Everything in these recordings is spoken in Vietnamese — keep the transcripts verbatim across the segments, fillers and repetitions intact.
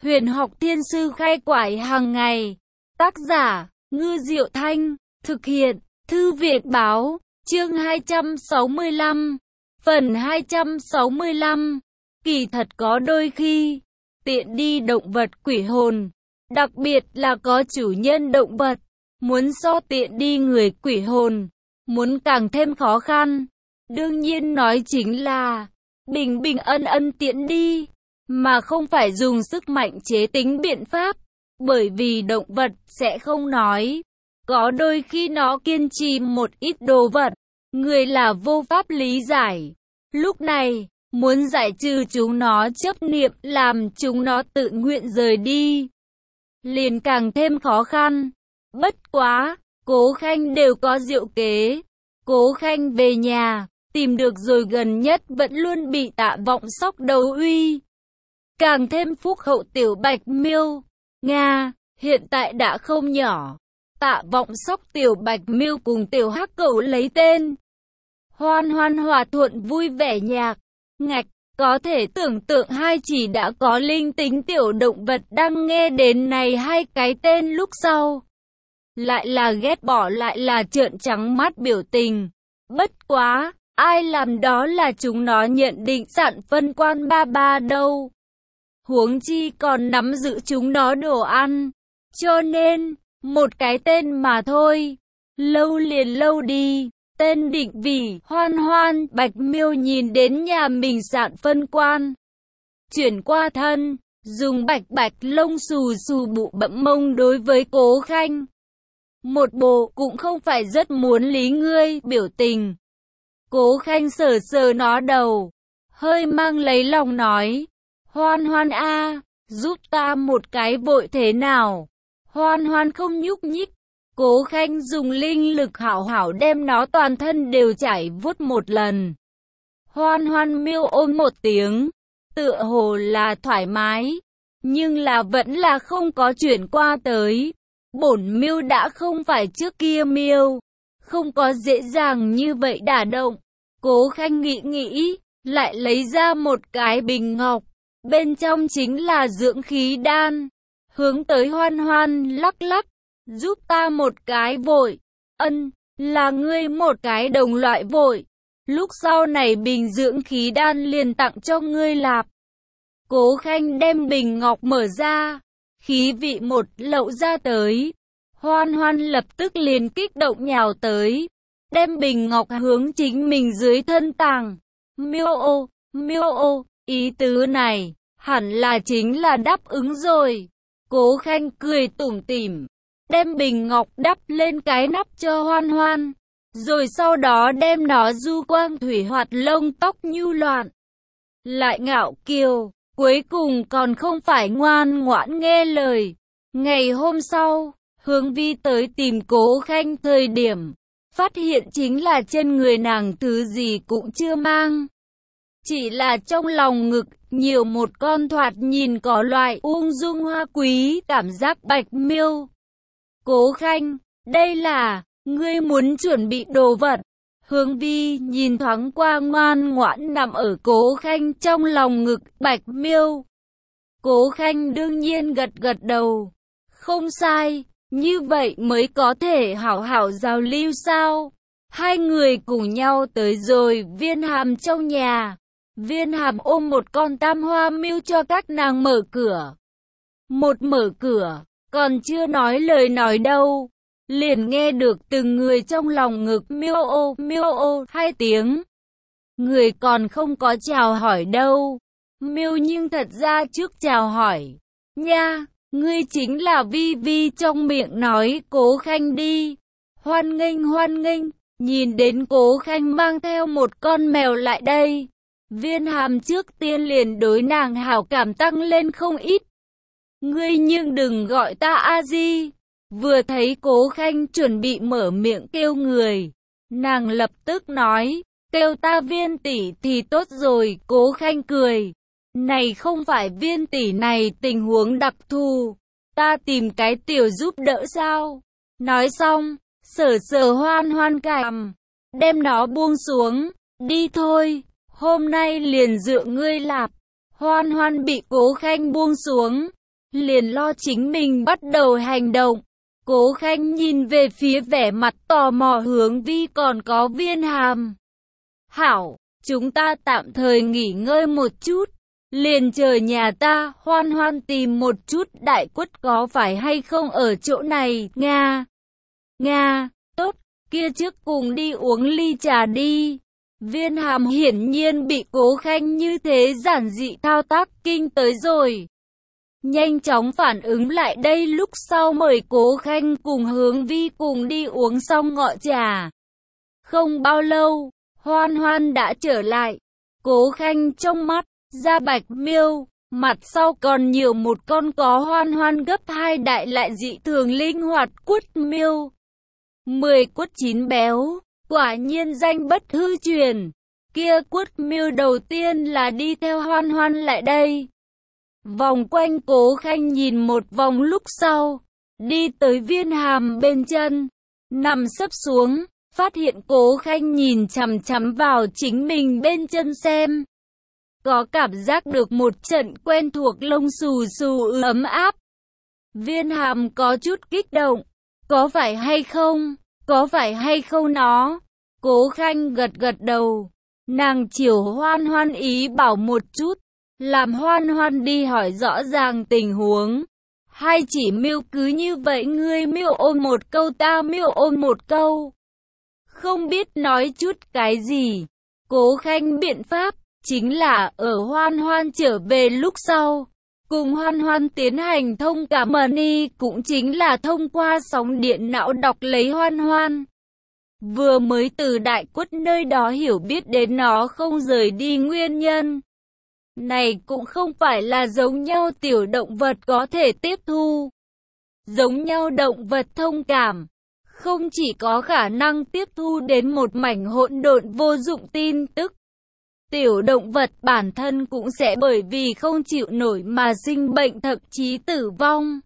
Huyền học thiên sư khai quải hàng ngày. Tác giả, Ngư Diệu Thanh. Thực hiện, Thư viện Báo. Chương hai trăm sáu mươi lăm. Phần hai trăm sáu mươi lăm. Kỳ thật có đôi khi, tiện đi động vật quỷ hồn, đặc biệt là có chủ nhân động vật, muốn so tiện đi người quỷ hồn, muốn càng thêm khó khăn. Đương nhiên nói chính là bình bình ân ân tiện đi, mà không phải dùng sức mạnh chế tính biện pháp, bởi vì động vật sẽ không nói. Có đôi khi nó kiên trì một ít đồ vật, người là vô pháp lý giải. Lúc này, muốn giải trừ chúng nó chấp niệm làm chúng nó tự nguyện rời đi, liền càng thêm khó khăn. Bất quá, Cố Khanh đều có diệu kế. Cố Khanh về nhà, tìm được rồi gần nhất vẫn luôn bị Tạ Vọng Sóc đấu uy. Càng thêm phúc hậu tiểu Bạch Miêu, Nga, hiện tại đã không nhỏ. Tạ Vọng Sóc tiểu Bạch Miêu cùng tiểu Hắc Cẩu lấy tên Hoan Hoan hòa thuận vui vẻ nhạc. Ngạch, có thể tưởng tượng hai chỉ đã có linh tính tiểu động vật đang nghe đến này hai cái tên lúc sau. Lại là ghét bỏ lại là trợn trắng mắt biểu tình. Bất quá, ai làm đó là chúng nó nhận định dặn phân quan ba ba đâu. Huống chi còn nắm giữ chúng nó đồ ăn. Cho nên, một cái tên mà thôi. Lâu liền lâu đi. Tên định vì Hoan Hoan. Bạch Miêu nhìn đến nhà mình dạn phân quan, chuyển qua thân, dùng bạch bạch lông xù xù bụ bẫm mông đối với Cố Khanh. Một bộ cũng không phải rất muốn lý ngươi biểu tình. Cố Khanh sờ sờ nó đầu, hơi mang lấy lòng nói, Hoan Hoan a, giúp ta một cái vội thế nào. Hoan Hoan không nhúc nhích. Cố Khanh dùng linh lực hảo hảo đem nó toàn thân đều chảy vuốt một lần. Hoan Hoan miêu ôm một tiếng, tựa hồ là thoải mái, nhưng là vẫn là không có chuyển qua tới. Bổn miêu đã không phải trước kia miêu, không có dễ dàng như vậy đả động. Cố Khanh nghĩ nghĩ, lại lấy ra một cái bình ngọc, bên trong chính là dưỡng khí đan, hướng tới Hoan Hoan lắc lắc. Giúp ta một cái vội. Ân, là ngươi một cái đồng loại vội. Lúc sau này bình dưỡng khí đan liền tặng cho ngươi lạp. Cố Khanh đem bình ngọc mở ra, khí vị một lậu ra tới. Hoan Hoan lập tức liền kích động nhào tới, đem bình ngọc hướng chính mình dưới thân tàng. Miêu ô, miêu ô, ý tứ này, hẳn là chính là đáp ứng rồi. Cố Khanh cười tủm tỉm, đem bình ngọc đắp lên cái nắp cho Hoan Hoan, rồi sau đó đem nó du quang thủy hoạt lông tóc nhu loạn. Lại ngạo kiều, cuối cùng còn không phải ngoan ngoãn nghe lời. Ngày hôm sau, Hướng Vi tới tìm Cố Khanh thời điểm, phát hiện chính là trên người nàng thứ gì cũng chưa mang. Chỉ là trong lòng ngực, nhiều một con thoạt nhìn có loại ung dung hoa quý cảm giác Bạch Miêu. Cố Khanh, đây là, ngươi muốn chuẩn bị đồ vật. Hướng Vi nhìn thoáng qua ngoan ngoãn nằm ở Cố Khanh trong lòng ngực Bạch Miêu. Cố Khanh đương nhiên gật gật đầu. Không sai, như vậy mới có thể hảo hảo giao lưu sao. Hai người cùng nhau tới rồi Viên Hàm trong nhà. Viên Hàm ôm một con tam hoa miêu cho các nàng mở cửa. Một mở cửa, còn chưa nói lời nói đâu, liền nghe được từng người trong lòng ngực miêu ô miêu ô hai tiếng. Người còn không có chào hỏi đâu. Miêu nhưng thật ra trước chào hỏi. Nha, ngươi chính là Vi Vi trong miệng nói Cố Khanh đi. Hoan nghênh hoan nghênh. Nhìn đến Cố Khanh mang theo một con mèo lại đây, Viên Hàm trước tiên liền đối nàng hảo cảm tăng lên không ít. Ngươi nhưng đừng gọi ta a di. Vừa thấy Cố Khanh chuẩn bị mở miệng kêu người, nàng lập tức nói, kêu ta Viên tỷ thì tốt rồi. Cố Khanh cười, này không phải Viên tỷ này tình huống đặc thù, ta tìm cái tiểu giúp đỡ sao. Nói xong, sờ sờ Hoan Hoan cằm, đem nó buông xuống, đi thôi, hôm nay liền dựa ngươi lạp. Hoan Hoan bị Cố Khanh buông xuống, liền lo chính mình bắt đầu hành động. Cố Khanh nhìn về phía vẻ mặt tò mò Hướng Vi còn có Viên Hàm. Hảo, chúng ta tạm thời nghỉ ngơi một chút. Liền chờ nhà ta, Hoan Hoan tìm một chút Đại Quất có phải hay không ở chỗ này, Nga. Nga, tốt, kia trước cùng đi uống ly trà đi. Viên Hàm hiển nhiên bị Cố Khanh như thế giản dị thao tác kinh tới rồi. Nhanh chóng phản ứng lại đây lúc sau mời Cố Khanh cùng Hướng Vi cùng đi uống xong ngọ trà. Không bao lâu, Hoan Hoan đã trở lại. Cố Khanh trong mắt, da bạch miêu, mặt sau còn nhiều một con có Hoan Hoan gấp hai đại lại dị thường linh hoạt quất miêu. Mười quất chín béo, quả nhiên danh bất hư truyền. Kia quất miêu đầu tiên là đi theo Hoan Hoan lại đây. Vòng quanh Cố Khanh nhìn một vòng lúc sau, đi tới Viên Hàm bên chân, nằm sấp xuống, phát hiện Cố Khanh nhìn chằm chằm vào chính mình bên chân xem. Có cảm giác được một trận quen thuộc lông xù xù ấm áp. Viên Hàm có chút kích động, có phải hay không, có phải hay không nó? Cố Khanh gật gật đầu, nàng chiều Hoan Hoan ý bảo một chút. Làm Hoan Hoan đi hỏi rõ ràng tình huống. Hai chỉ miêu cứ như vậy ngươi miêu ôn một câu ta miêu ôn một câu. Không biết nói chút cái gì. Cố Khanh biện pháp, chính là ở Hoan Hoan trở về lúc sau. Cùng Hoan Hoan tiến hành thông cảm money cũng chính là thông qua sóng điện não đọc lấy Hoan Hoan. Vừa mới từ Đại Quất nơi đó hiểu biết đến nó không rời đi nguyên nhân. Này cũng không phải là giống nhau tiểu động vật có thể tiếp thu. Giống nhau động vật thông cảm, không chỉ có khả năng tiếp thu đến một mảnh hỗn độn vô dụng tin tức. Tiểu động vật bản thân cũng sẽ bởi vì không chịu nổi mà sinh bệnh thậm chí tử vong.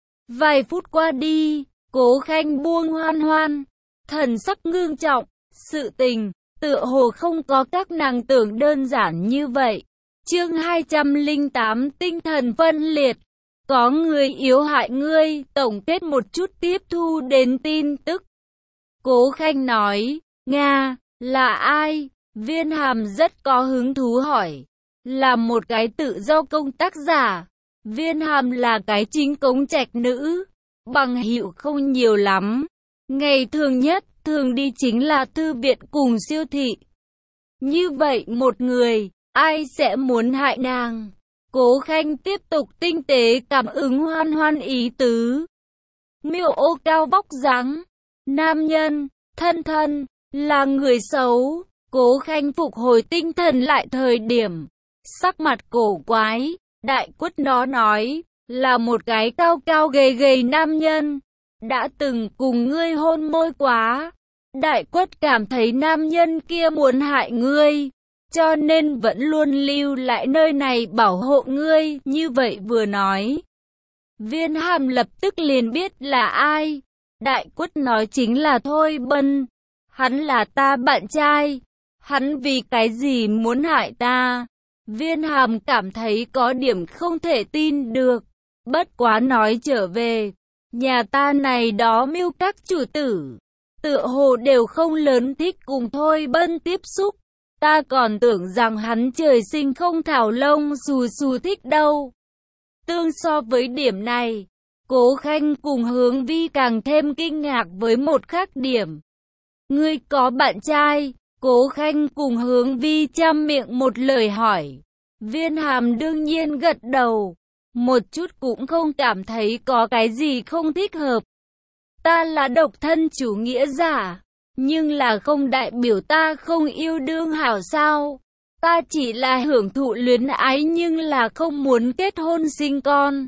Vài phút qua đi, Cố Khanh buông Hoan Hoan, thần sắc ngưng trọng, sự tình, tựa hồ không có các nàng tưởng đơn giản như vậy. Chương hai trăm lẻ tám tinh thần phân liệt. Có người yếu hại ngươi, tổng kết một chút tiếp thu đến tin tức. Cố Khanh nói, Nga, là ai? Viên Hàm rất có hứng thú hỏi. Là một cái tự do công tác giả. Viên Hàm là cái chính cống trạch nữ. Bằng hữu không nhiều lắm. Ngày thường nhất, thường đi chính là thư viện cùng siêu thị. Như vậy một người, ai sẽ muốn hại nàng? Cố Khanh tiếp tục tinh tế cảm ứng Hoan Hoan ý tứ. Miêu ô cao vóc dáng, nam nhân, thân thân, là người xấu. Cố Khanh phục hồi tinh thần lại thời điểm, sắc mặt cổ quái. Đại Quất nó nói, là một cái cao cao gầy gầy nam nhân, đã từng cùng ngươi hôn môi quá. Đại Quất cảm thấy nam nhân kia muốn hại ngươi, cho nên vẫn luôn lưu lại nơi này bảo hộ ngươi, như vậy vừa nói. Viên Hàm lập tức liền biết là ai. Đại Quất nói chính là Thôi Bân. Hắn là ta bạn trai. Hắn vì cái gì muốn hại ta? Viên Hàm cảm thấy có điểm không thể tin được. Bất quá nói trở về, nhà ta này đó miêu các chủ tử, tựa hồ đều không lớn thích cùng Thôi Bân tiếp xúc. Ta còn tưởng rằng hắn trời sinh không thảo lông xù xù thích đâu. Tương so với điểm này, Cố Khanh cùng Hướng Vi càng thêm kinh ngạc với một khác điểm. Ngươi có bạn trai? Cố Khanh cùng Hướng Vi chăm miệng một lời hỏi. Viên Hàm đương nhiên gật đầu, một chút cũng không cảm thấy có cái gì không thích hợp. Ta là độc thân chủ nghĩa giả, nhưng là không đại biểu ta không yêu đương hảo sao. Ta chỉ là hưởng thụ luyến ái nhưng là không muốn kết hôn sinh con.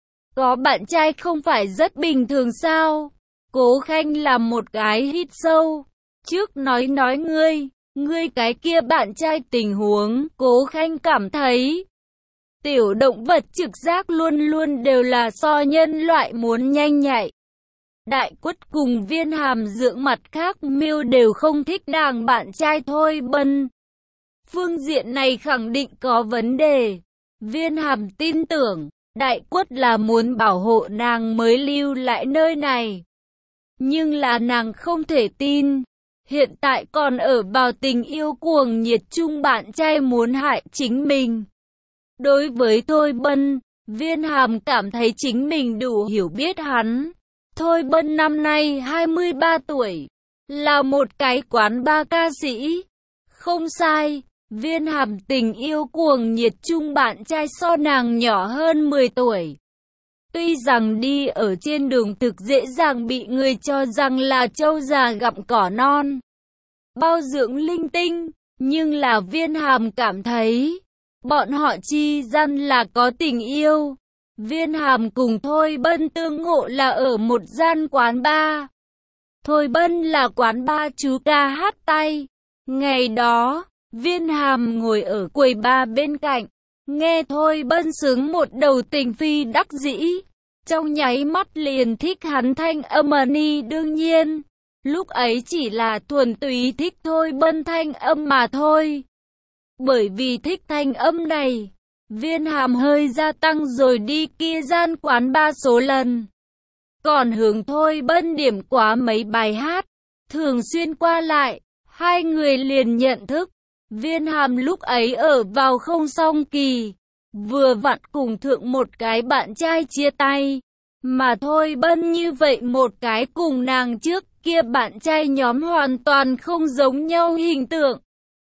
Có bạn trai không phải rất bình thường sao? Cố Khanh làm một cái hít sâu. Trước nói nói ngươi, ngươi cái kia bạn trai tình huống. Cố Khanh cảm thấy, tiểu động vật trực giác luôn luôn đều là so nhân loại muốn nhanh nhạy. Đại Quất cùng Viên Hàm dưỡng mặt khác miêu đều không thích nàng bạn trai Thôi Bân. Phương diện này khẳng định có vấn đề. Viên Hàm tin tưởng, Đại Quất là muốn bảo hộ nàng mới lưu lại nơi này. Nhưng là nàng không thể tin. Hiện tại còn ở vào tình yêu cuồng nhiệt chung bạn trai muốn hại chính mình. Đối với Thôi Bân, Viên Hàm cảm thấy chính mình đủ hiểu biết hắn. Thôi Bân năm nay hai mươi ba tuổi, là một cái quán bar ca sĩ. Không sai, Viên Hàm tình yêu cuồng nhiệt chung bạn trai so nàng nhỏ hơn mười tuổi. Tuy rằng đi ở trên đường thực dễ dàng bị người cho rằng là trâu già gặm cỏ non, bao dưỡng linh tinh, nhưng là Viên Hàm cảm thấy, bọn họ chi gian là có tình yêu. Viên Hàm cùng Thôi Bân tương ngộ là ở một gian quán bar. Thôi Bân là quán bar chú ca hát tay. Ngày đó, Viên Hàm ngồi ở quầy bar bên cạnh, nghe Thôi Bân sướng một đầu tình phi đắc dĩ. Trong nháy mắt liền thích hắn thanh âm ni đương nhiên. Lúc ấy chỉ là thuần túy thích Thôi Bân thanh âm mà thôi. Bởi vì thích thanh âm này, Viên Hàm hơi gia tăng rồi đi kia gian quán ba số lần. Còn hướng Thôi Bân điểm quá mấy bài hát, thường xuyên qua lại, hai người liền nhận thức. Viên Hàm lúc ấy ở vào không song kỳ, vừa vặn cùng thượng một cái bạn trai chia tay. Mà Thôi Bân như vậy một cái cùng nàng trước kia bạn trai nhóm hoàn toàn không giống nhau hình tượng.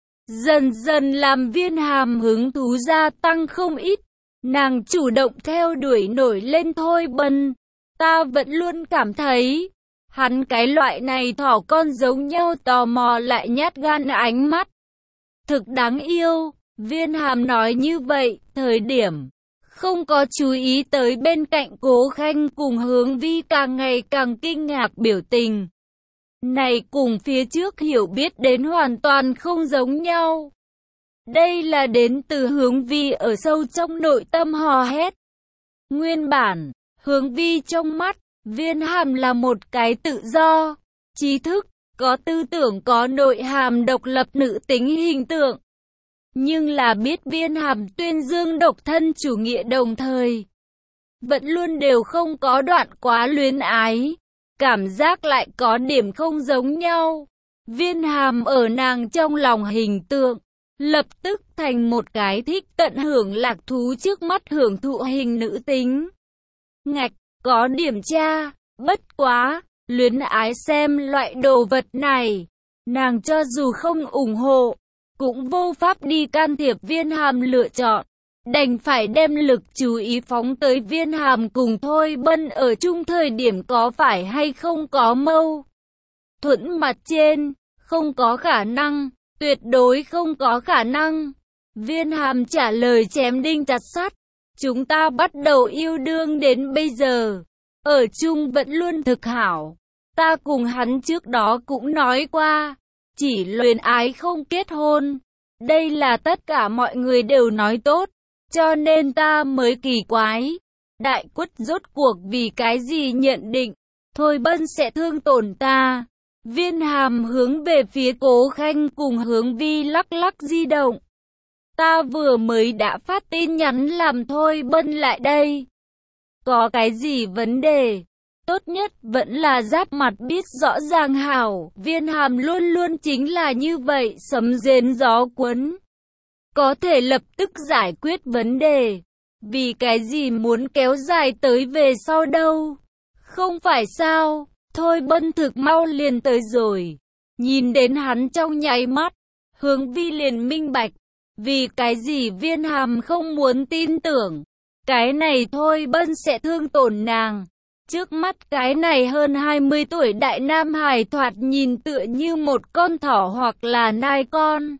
Dần dần làm Viên Hàm hứng thú gia tăng không ít. Nàng chủ động theo đuổi nổi lên Thôi Bân. Ta vẫn luôn cảm thấy, hắn cái loại này thỏ con giống nhau tò mò lại nhát gan ánh mắt. Thực đáng yêu, Viên Hàm nói như vậy, thời điểm không có chú ý tới bên cạnh Cố Khanh cùng Hướng Vi càng ngày càng kinh ngạc biểu tình. Này cùng phía trước hiểu biết đến hoàn toàn không giống nhau. Đây là đến từ Hướng Vi ở sâu trong nội tâm hò hét. Nguyên bản, Hướng Vi trong mắt, Viên Hàm là một cái tự do, trí thức, có tư tưởng có nội hàm độc lập nữ tính hình tượng. Nhưng là biết Viên Hàm tuyên dương độc thân chủ nghĩa đồng thời, vẫn luôn đều không có đoạn quá luyến ái. Cảm giác lại có điểm không giống nhau. Viên Hàm ở nàng trong lòng hình tượng, lập tức thành một cái thích tận hưởng lạc thú trước mắt hưởng thụ hình nữ tính. Ngạch, có điểm tra, bất quá, luyến ái xem loại đồ vật này. Nàng cho dù không ủng hộ, cũng vô pháp đi can thiệp Viên Hàm lựa chọn. Đành phải đem lực chú ý phóng tới Viên Hàm cùng Thôi Bân ở chung thời điểm có phải hay không có mâu thuẫn mặt trên, không có khả năng, tuyệt đối không có khả năng. Viên Hàm trả lời chém đinh chặt sắt, chúng ta bắt đầu yêu đương đến bây giờ, ở chung vẫn luôn thực hảo. Ta cùng hắn trước đó cũng nói qua, chỉ luyến ái không kết hôn. Đây là tất cả mọi người đều nói tốt. Cho nên ta mới kỳ quái, Đại Quất rốt cuộc vì cái gì nhận định, Thôi Bân sẽ thương tổn ta. Viên Hàm hướng về phía Cố Khanh cùng Hướng Vi lắc lắc di động. Ta vừa mới đã phát tin nhắn làm Thôi Bân lại đây. Có cái gì vấn đề? Tốt nhất vẫn là giáp mặt biết rõ ràng hảo. Viên Hàm luôn luôn chính là như vậy, sấm rền gió cuốn. Có thể lập tức giải quyết vấn đề. Vì cái gì muốn kéo dài tới về sau đâu? Không phải sao? Thôi Bân thực mau liền tới rồi. Nhìn đến hắn trong nháy mắt, Hướng Vi liền minh bạch. Vì cái gì Viên Hàm không muốn tin tưởng. Cái này Thôi Bân sẽ thương tổn nàng. Trước mắt cái này hơn hai mươi tuổi đại nam hài thoạt nhìn tựa như một con thỏ hoặc là nai con.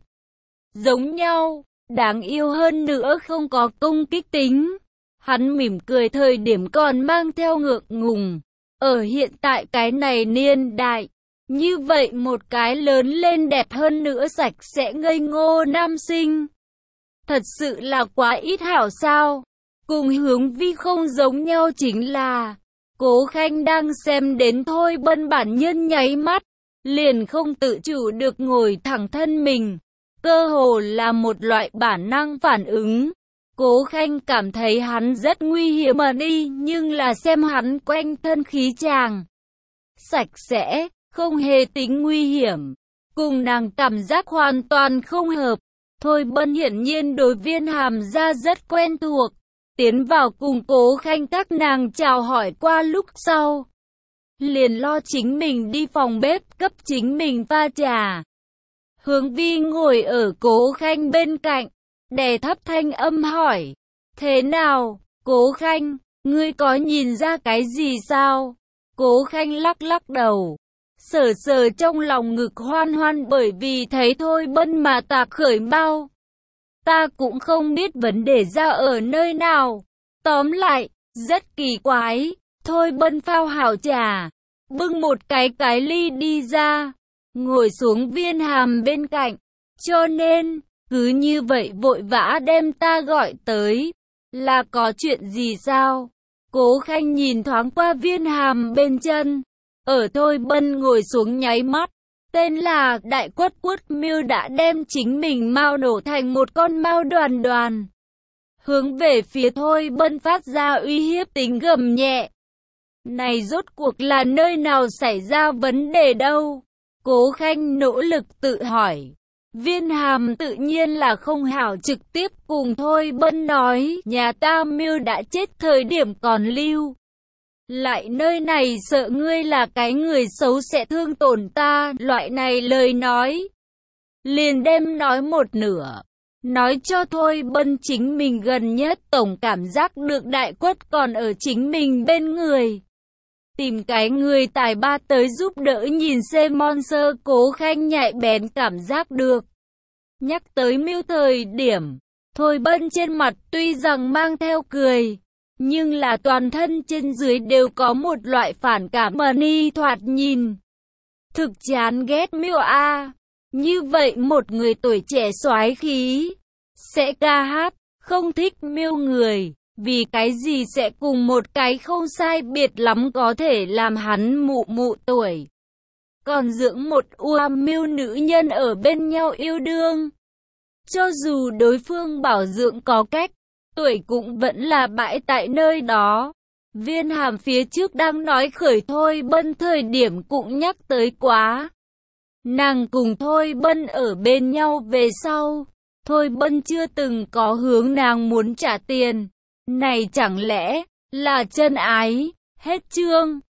Giống nhau. Đáng yêu hơn nữa không có công kích tính. Hắn mỉm cười thời điểm còn mang theo ngượng ngùng. Ở hiện tại cái này niên đại, như vậy một cái lớn lên đẹp hơn nữa sạch sẽ ngây ngô nam sinh. Thật sự là quá ít hảo sao. Cùng Hướng Vi không giống nhau chính là, Cố Khanh đang xem đến Thôi Bân bản nhân nháy mắt, liền không tự chủ được ngồi thẳng thân mình. Cơ hồ là một loại bản năng phản ứng. Cố Khanh cảm thấy hắn rất nguy hiểm mà đi, nhưng là xem hắn quanh thân khí chàng sạch sẽ, không hề tính nguy hiểm. Cùng nàng cảm giác hoàn toàn không hợp. Thôi Bân hiển nhiên đối Viên Hàm gia rất quen thuộc. Tiến vào cùng Cố Khanh các nàng chào hỏi qua lúc sau. Liền lo chính mình đi phòng bếp cấp chính mình pha trà. Hướng Vi ngồi ở Cố Khanh bên cạnh, đè thấp thanh âm hỏi. Thế nào, Cố Khanh, ngươi có nhìn ra cái gì sao? Cố Khanh lắc lắc đầu. Sờ sờ trong lòng ngực hoan hoan bởi vì thấy Thôi Bân mà tạc khởi bao. Ta cũng không biết vấn đề ra ở nơi nào. Tóm lại, rất kỳ quái. Thôi Bân phao hảo trà, bưng một cái cái ly đi ra, ngồi xuống Viên Hàm bên cạnh. Cho nên, cứ như vậy vội vã đem ta gọi tới, là có chuyện gì sao? Cố Khanh nhìn thoáng qua Viên Hàm bên chân. Ở Thôi Bân ngồi xuống nháy mắt, tên là Đại Quất Quất Miêu đã đem chính mình mao nổ thành một con mao đoàn đoàn. Hướng về phía Thôi Bân phát ra uy hiếp tính gầm nhẹ. Này rốt cuộc là nơi nào xảy ra vấn đề đâu? Cố Khanh nỗ lực tự hỏi. Viên Hàm tự nhiên là không hảo trực tiếp cùng Thôi Bân nói, nhà ta Miêu đã chết thời điểm còn lưu lại nơi này, sợ ngươi là cái người xấu sẽ thương tổn ta. Loại này lời nói liền đem nói một nửa, nói cho Thôi Bân chính mình gần nhất tổng cảm giác được Đại Quất còn ở chính mình bên người. Tìm cái người tài ba tới giúp đỡ nhìn xem monster. Cố Khanh nhạy bén cảm giác được. Nhắc tới Miêu thời điểm, Thôi Bân trên mặt tuy rằng mang theo cười, nhưng là toàn thân trên dưới đều có một loại phản cảm mà ni thoạt nhìn. Thực chán ghét Miêu a. Như vậy một người tuổi trẻ soái khí, sẽ ca hát, không thích Miêu người, vì cái gì sẽ cùng một cái không sai biệt lắm có thể làm hắn mụ mụ tuổi. Còn dưỡng một ua Miêu nữ nhân ở bên nhau yêu đương. Cho dù đối phương bảo dưỡng có cách, tuổi cũng vẫn là bãi tại nơi đó. Viên Hàm phía trước đang nói khởi Thôi Bân thời điểm cũng nhắc tới quá. Nàng cùng Thôi Bân ở bên nhau về sau, Thôi Bân chưa từng có hướng nàng muốn trả tiền. Này chẳng lẽ là chân ái? Hết chương.